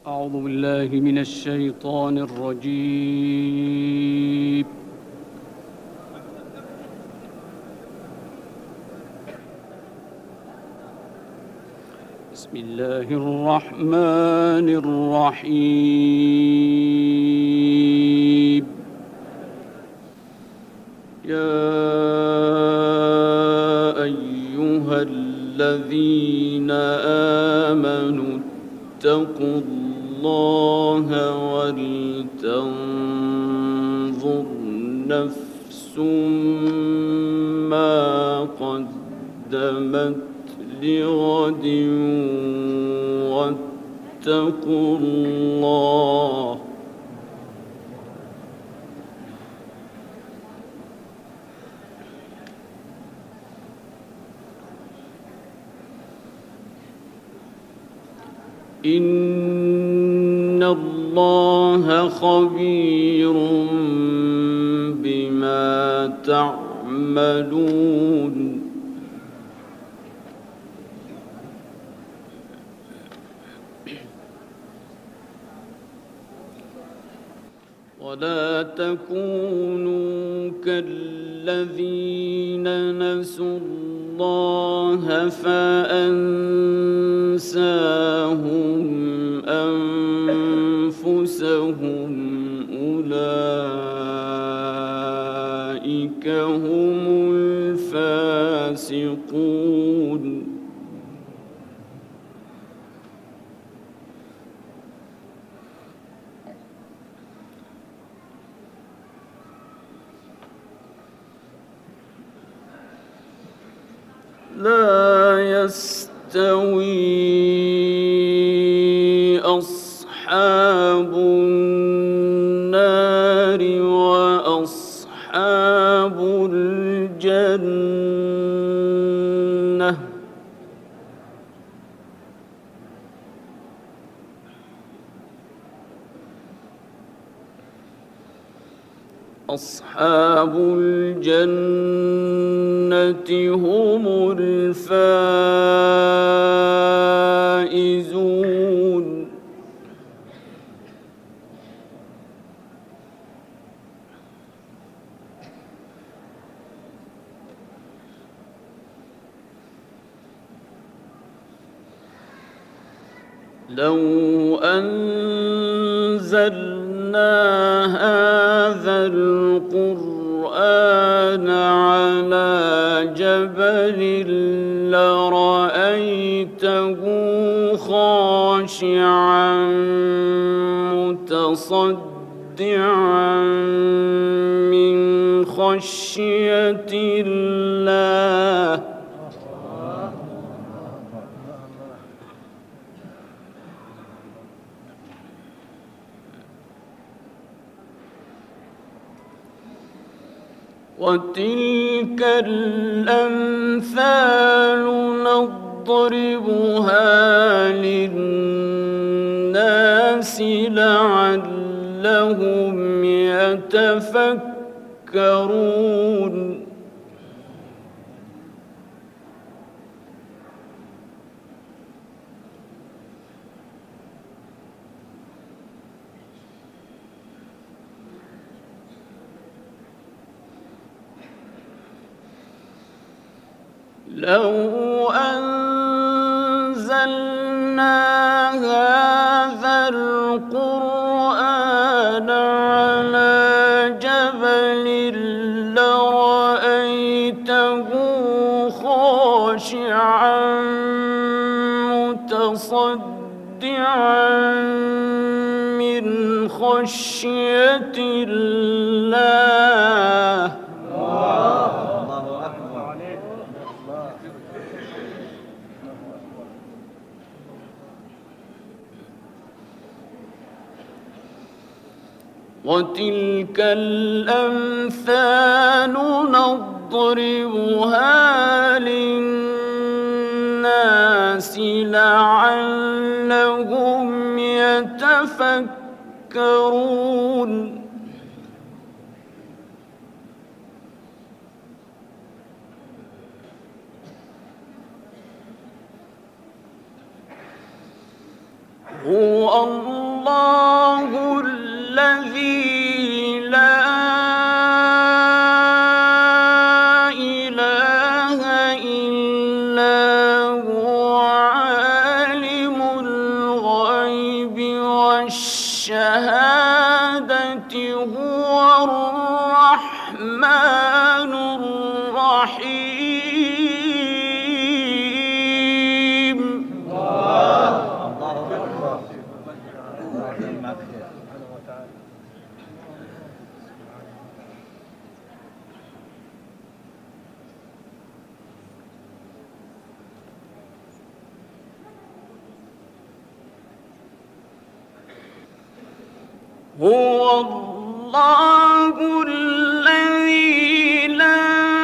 أعوذ بالله من الشيطان الرجيم. بسم الله الرحمن الرحيم. يا أيها الذين آمنوا اتقوا الله ولتنظر نفس ما قدمت لغد واتقوا الله إن الله خبير بما تعملون ولا تكونوا كالذين نسوا الله فأنساهم أنفسهم أولئك هم الفاسقون لا يستوي أصحاب النار وأصحاب الجنة أصحاب الجنة هم الفائزون لو أنزلنا هذا القرآن على جبل لرأيته خاشعا متصدعا من خشية الله وتلك الأمثال نضربها للناس لعلهم يتفكرون لو أنزلنا هذا القرآن على جبل لرأيته خاشعا متصدعا من خشية الله وتلك الأمثال نضربها للناس لعلهم يتفكرون هو الله والشهادة هو الرحمن الرحيم. هو الله الذي لا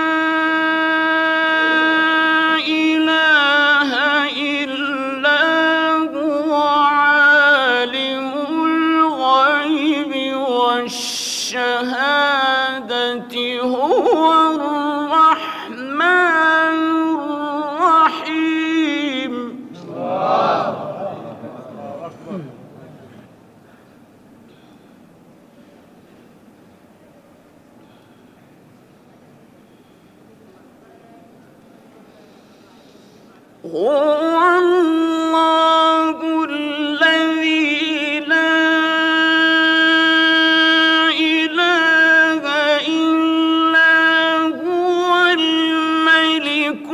إله إلا هو عالم الغيب والشهادة هو الرحمن الرحيم. هو الله الذي لا إله إلا هو الملك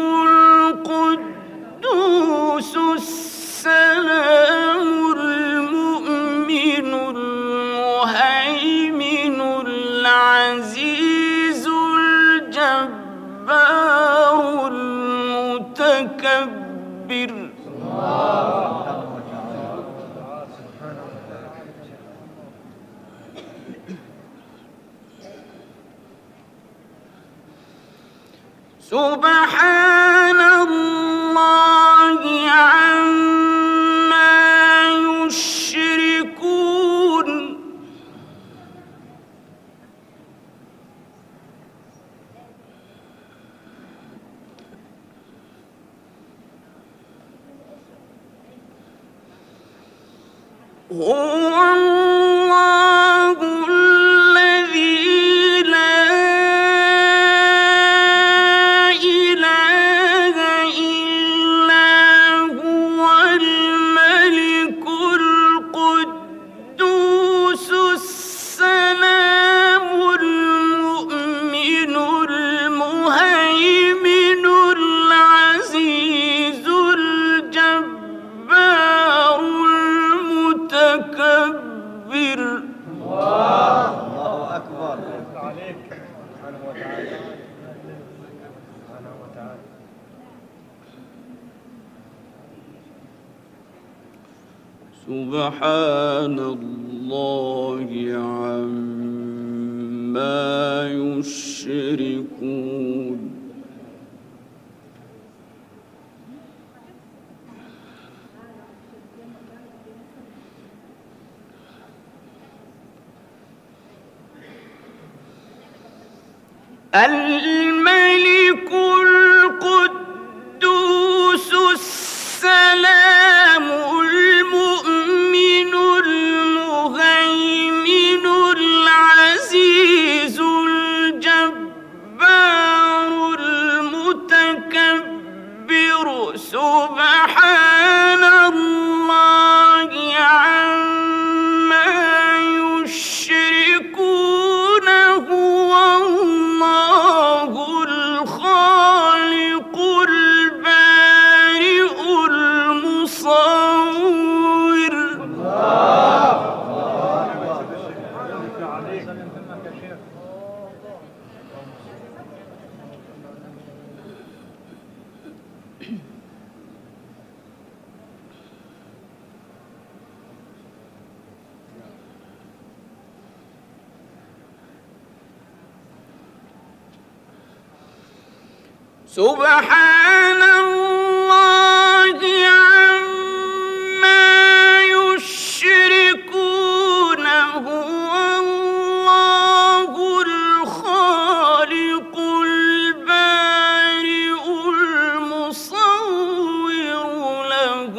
القدوس السلام المؤمن المهيمن العزيز الجبار المتكبر. سبحان الله عما يشركون. هو الله الذي لا إله إلا هو الملك القدوس السلام المؤمن المهيمن العزيز الجبار المتكبر. الله أكبر عليك سبحانه وتعالى. سبحان الله عما يشركون. الملك القدوس السلام المؤمن المهيمن العزيز الجبار المتكبر. سبحان الله عما يشركون. هو الله الخالق البارئ المصور. سبحان الله عما يشركون. هو الله الخالق البارئ المصور له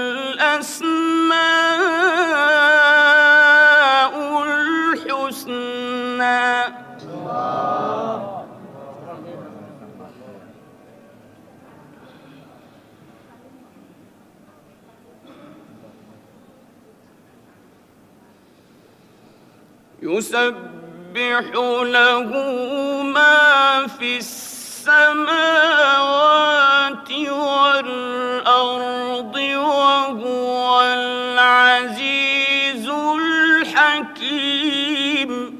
الأسماء الحسنى. يسبح له ما في السماوات والأرض وهو العزيز الحكيم.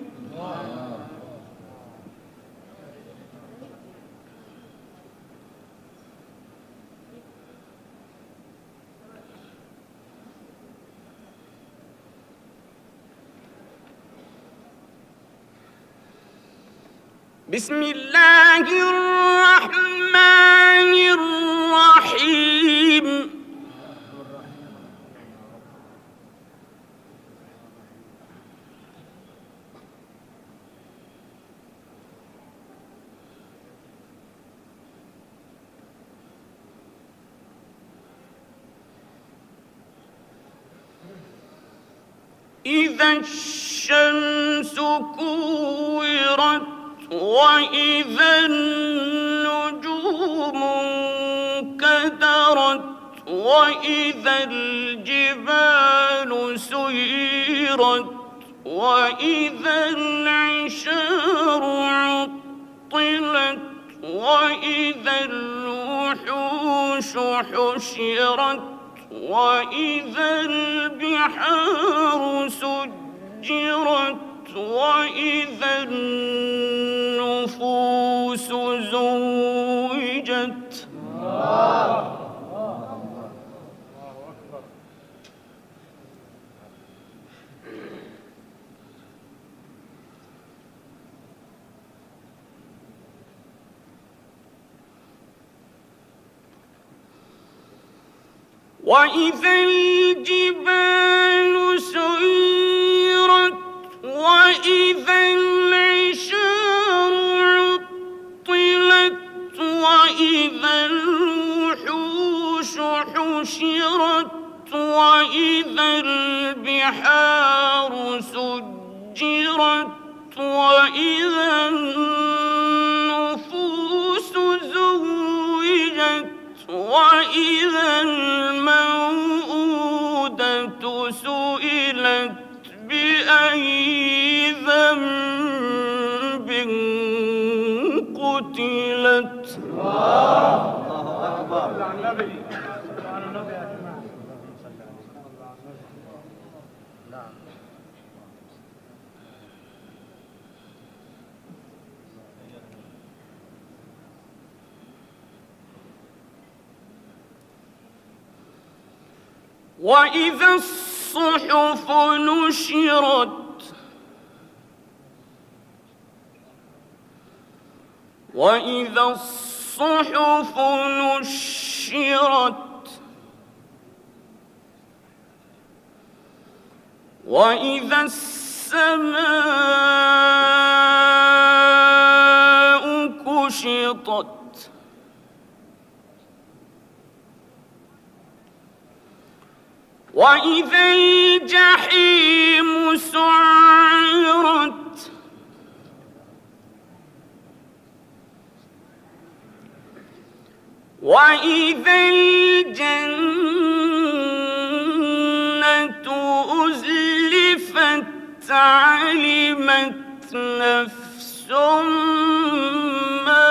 بسم الله الرحمن الرحيم. إذا الشمس كورت وإذا النجوم انكدرت وإذا الجبال سيرت وإذا العشار عطلت وإذا الوحوش حشرت وإذا البحار سجرت وإذا النفوس زوجت. وإذا الجبال سيرت وإذا العشار عطلت وإذا الوحوش حشرت وإذا البحار سجرت وإذا النفوس زوجت وإذا الموءودة سئلت بأي ذنب قتلت. الله أكبر. وإذا الصحف نشرت وإذا الصحف نشرت وإذا السماء كشطت وإذا الجحيم سعرت وإذا الجنة أزلفت علمت نفس ما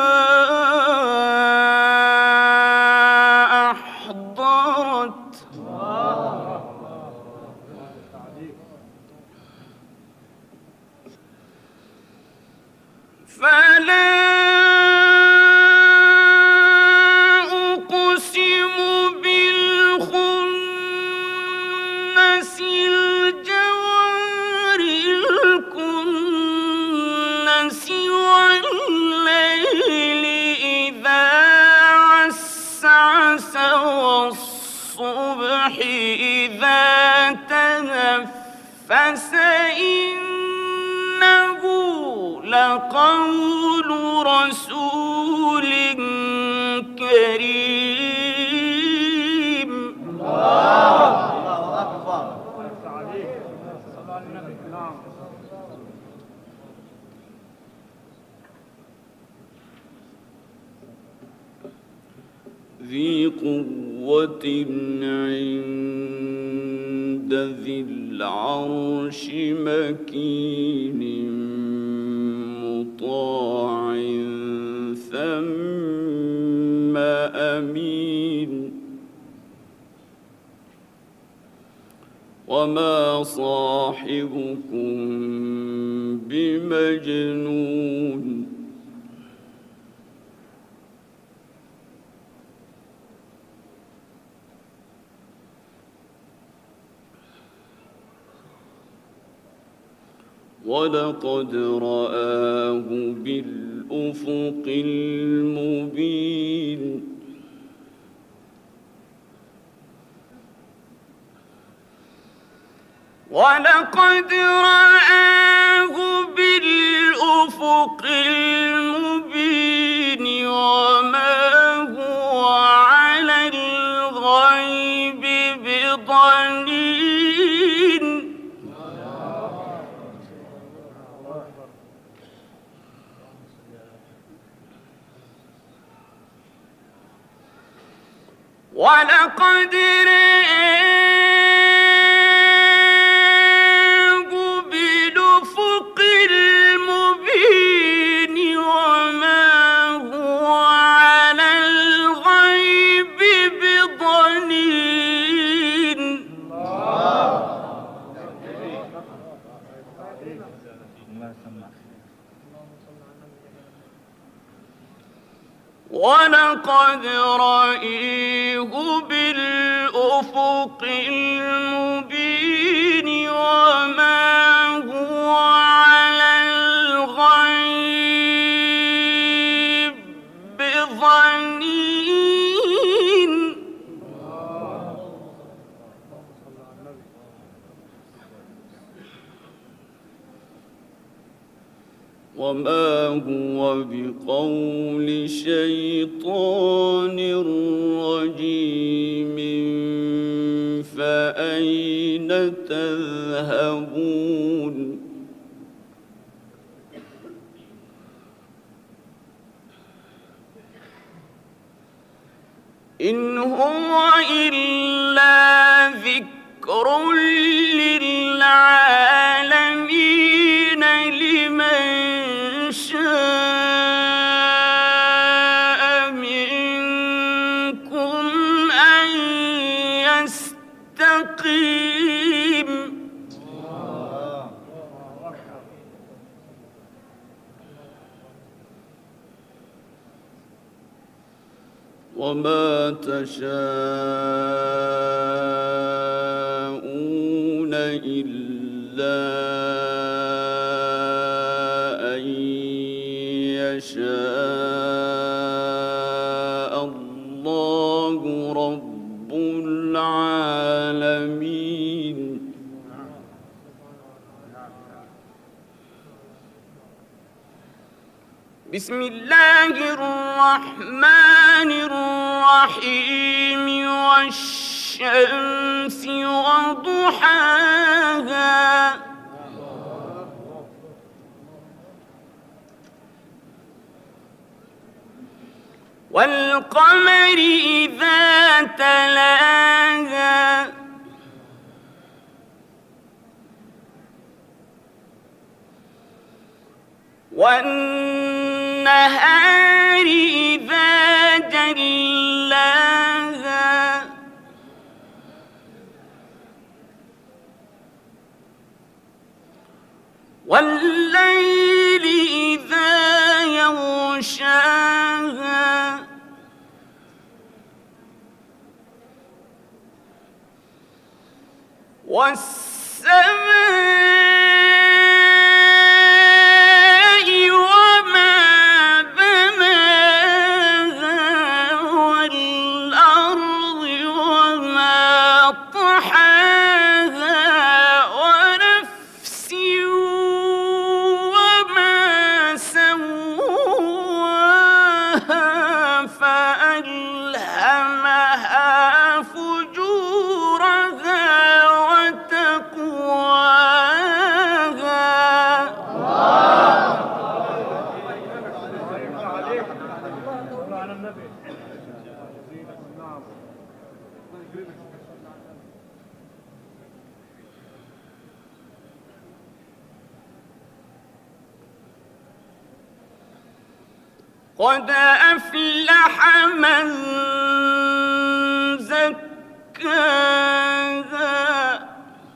أحضرت. فلا أقسم بالخنس الجوار الكنس والليل إذا عسعس والصبح إذا تنفس إنه لقول رسول كريم. الله أكبر. ذي قوة عند عند ذي العرش مكين مطاع ثم أمين وما صاحبكم بمجنون ولقد رآه بالأفق المبين ولقد رآه بالأفق المبين وما هو على الغيب بضنين ولقد رآه بالأفق المبين وما هو على الغيب بضنين ولقد رآه بالأفق المبين وما هو على الغيب بضنين وما هو بقول شيطان رجيم فأين تذهبون إن هو إلا ذكر للعالمين لمن شاء منكم أن يستقيم وما تشاءون إلا أن يشاء الله رب العالمين بسم الله الرحمن الرحيم والشمس وضحاها والقمر إذا تلاها والنهار إذا جلاها والليل إذا يغشاها والسماء فألهمها فجورها وتقواها قد أفلح من زكاها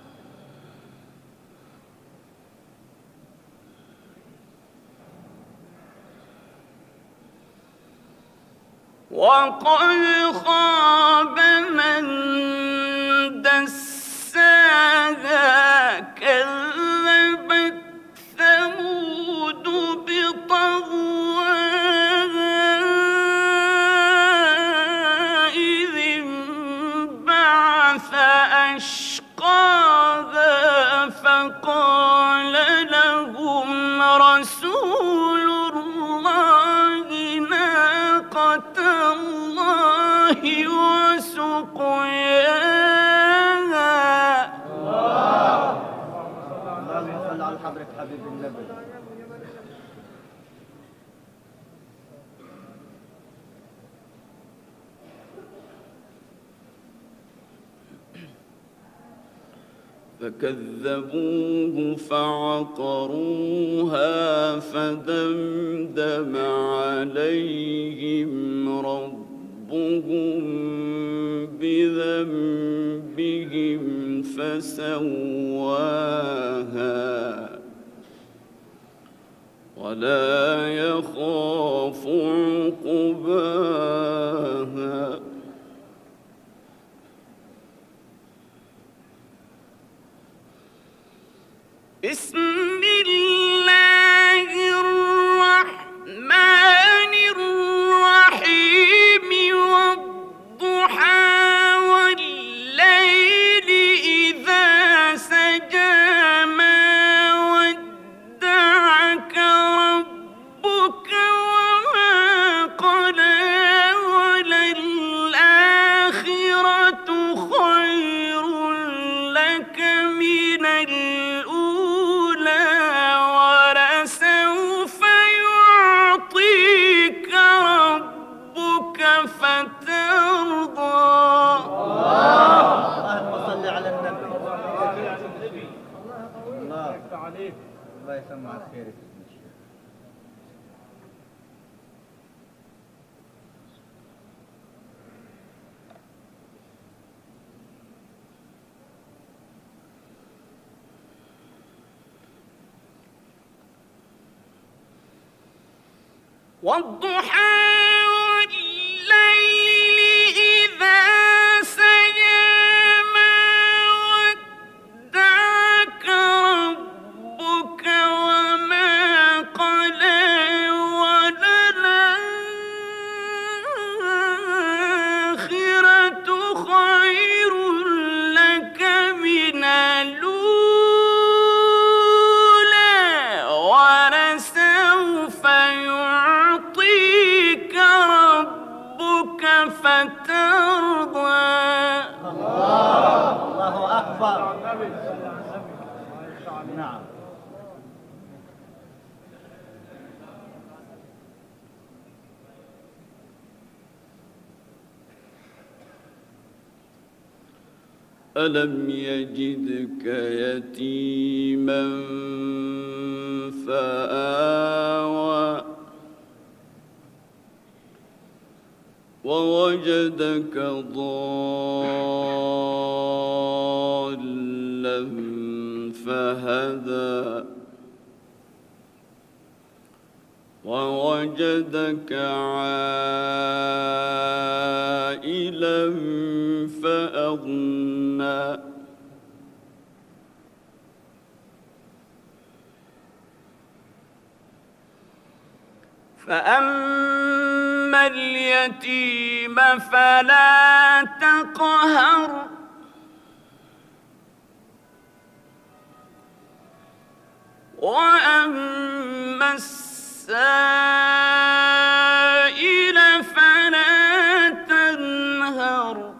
وقد خاب من دساها كذبت ثمود بطغواها إذ انبعث أشقاها فقال لهم رسول الله ناقة الله وسقياها. اللهم صل على حضرة حبيب النبي. فكذبوه فعقروها فدمدم عليهم ربهم بذنبهم فسواها ولا يخاف عقباها. بسم الله الرحمن الرحيم والضحى والليل إذا سجى ما ودعك ربك وما قلى وللآخرة خير لك من الله يسمع الخير. والضحى والليل إذا سجى ما ودعك ربك وما قلى وللآخرة خير لك من الأولى ولسوف يعطيك ربك فترضى. الله أكبر. نعم. ألم يجدك يتيما فآوى ووجدك ضالا فهدى ووجدك عائلا فأغنى فأما اليتيم فلا تقهر وأما السائل فلا تنهر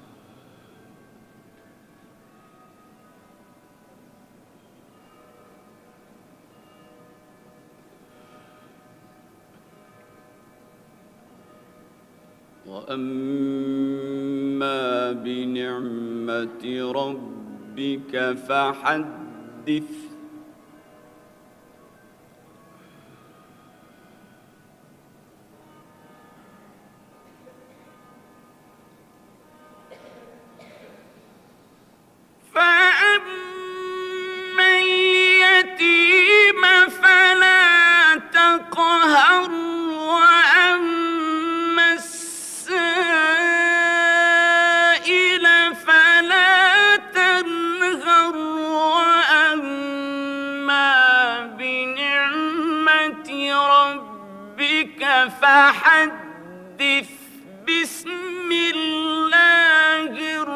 وأما بنعمة ربك فحدث. فحدث بسم الله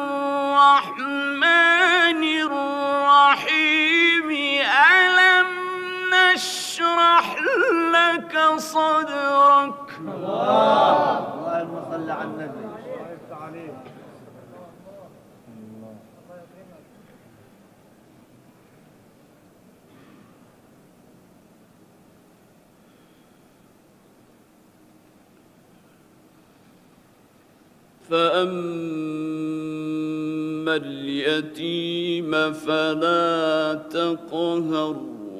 الرحمن الرحيم ألم نشرح لك صدرك. اللهم صل على النبي. فأما اليتيم فلا تقهر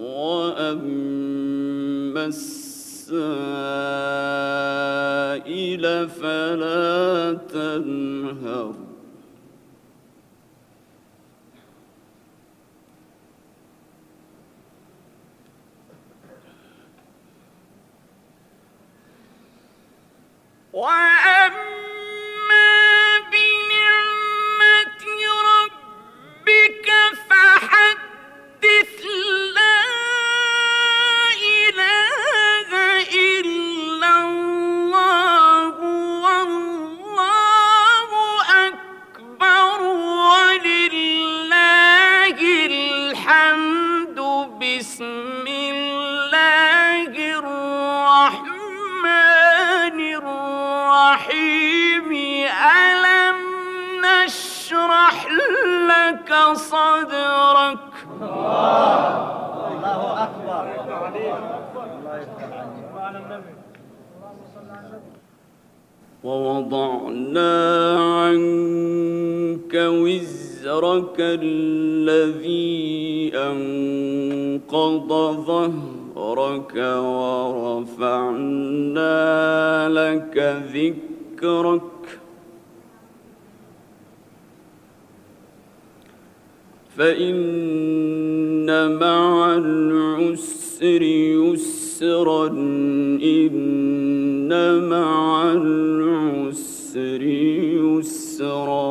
وأما السائل فلا تنهر. صدرك. الله أكبر. الله يفتح عليك. ووضعنا عنك وزرك الذي أنقض ظهرك ورفعنا لك ذكرك فإن مع العسر يسرا إن مع العسر يسرا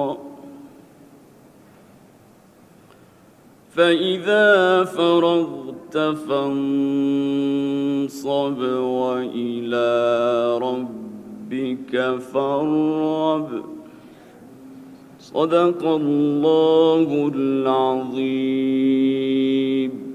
فإذا فرغت فانصب وإلى ربك فارغب. صدق الله العظيم.